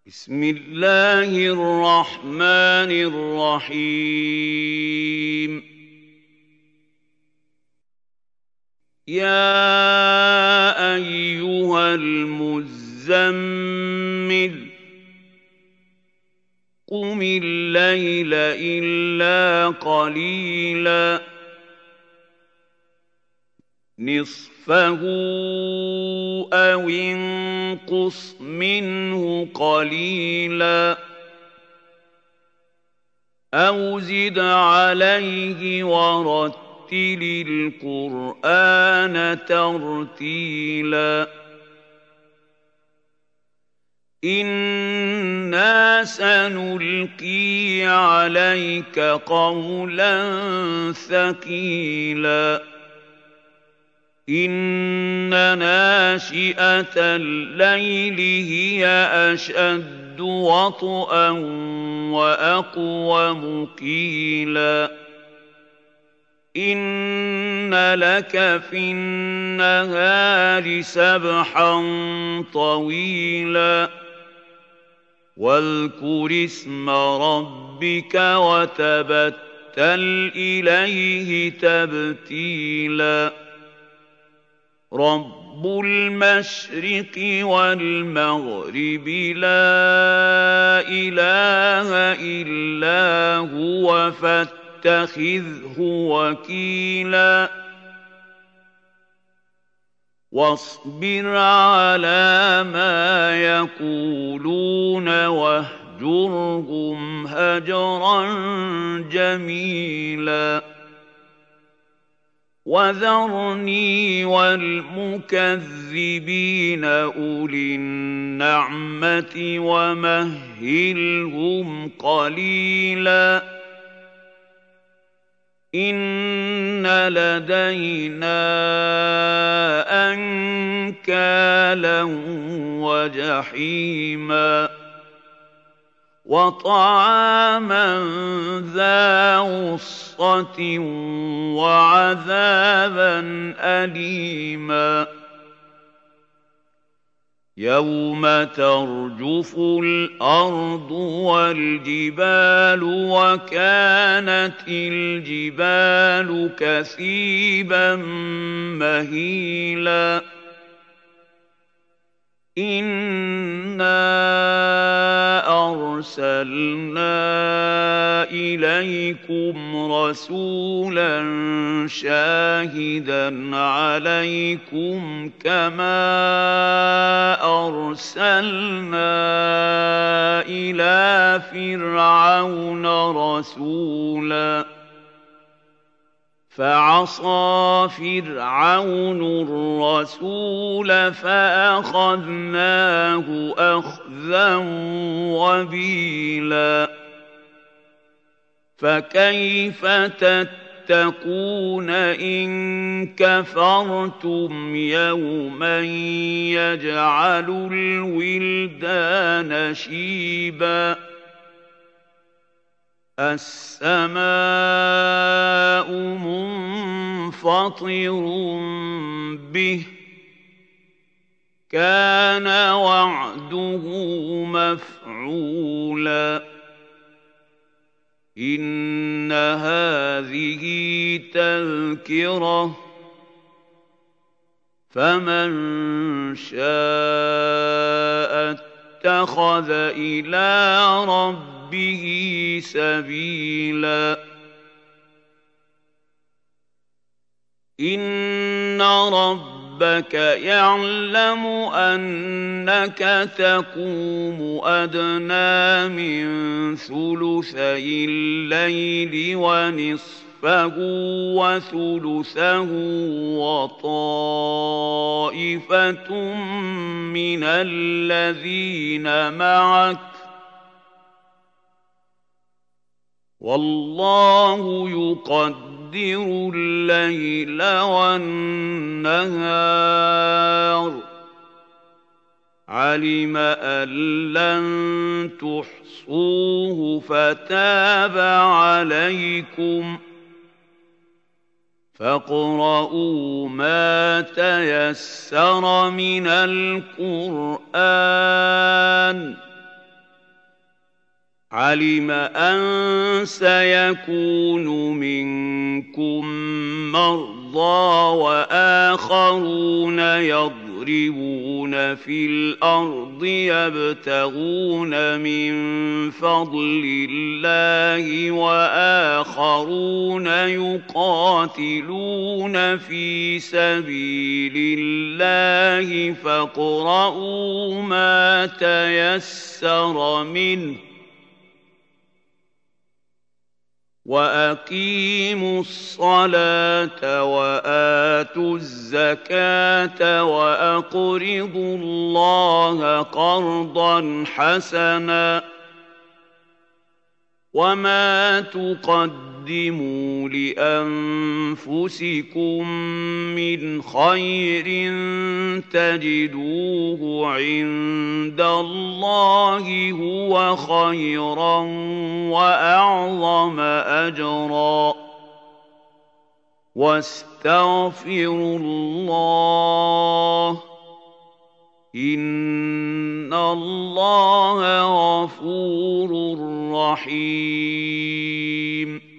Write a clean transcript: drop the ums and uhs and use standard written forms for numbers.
بسم الله الرحمن الرحيم يا أيها المزمل قم الليل إلا قليلا نصفه أو انقص منه قليلا أو زد عليه ورتل القرآن ترتيلا إنا سنلقي عليك قولا ثقيلا إن ناشئة الليل هي أشد وطئا وأقوم قيلا إن لك في النهار سبحا طويلا واذكر اسم ربك وتبتل إليه تبتيلا رب المشرق والمغرب لا إله إلا هو فاتخذه وكيلا واصبر على ما يقولون واهجرهم هجرا جميلا وذرني والمكذبين أولي النعمة ومهلهم قليلا إن لدينا أنكالا وجحيما وطعاما ذا غصة وعذابا أليما يوم ترجف الأرض والجبال وكانت الجبال كثيبا مهيلا إنا أرسلنا إليكم رسولا شاهدا عليكم كما أرسلنا إلى فرعون رسولا فعصى فرعون الرسول فأخذناه أخذا وبيلا فكيف تتقون إن كفرتم يوما يجعل الولدان شيبا السماء منفطر به كان وعده مفعولا إن هذه تذكرة فمن شاء اتخذ إلى ربه سبيلا إن ربك يعلم أنك تقوم أدنى من ثلثي الليل ونصفه وثلثه وطائفة من الذين معك والله يقدر الليل والنهار علم أن لن تحصوه فتاب عليكم فاقرؤوا ما تيسر من القرآن عَلِمَ أَن سَيَكُونُ مِنكُم مَّرْضَىٰ وَآخَرُونَ يَضْرِبُونَ فِي الْأَرْضِ يَبْتَغُونَ مِن فَضْلِ اللَّهِ وَآخَرُونَ يُقَاتِلُونَ فِي سَبِيلِ اللَّهِ فاقرؤوا مَا تَيَسَّرَ مِنْهُ وَأَقِيمُوا الصَّلَاةَ وَآتُوا الزَّكَاةَ وَأَقْرِضُوا اللَّهَ قَرْضًا حَسَنًا ۚ وَمَا تُقَدِّمُوا لِأَنفُسِكُم مِّنْ خَيْرٍ تَجِدُوهُ عِندَ اللَّهِ هُوَ خَيْرًا وَأَعْظَمَ أَجْرًا ۚ وَاسْتَغْفِرُوا اللَّهَ ۖ إِنَّ اللَّهَ غَفُورٌ رَّحِيمٌ.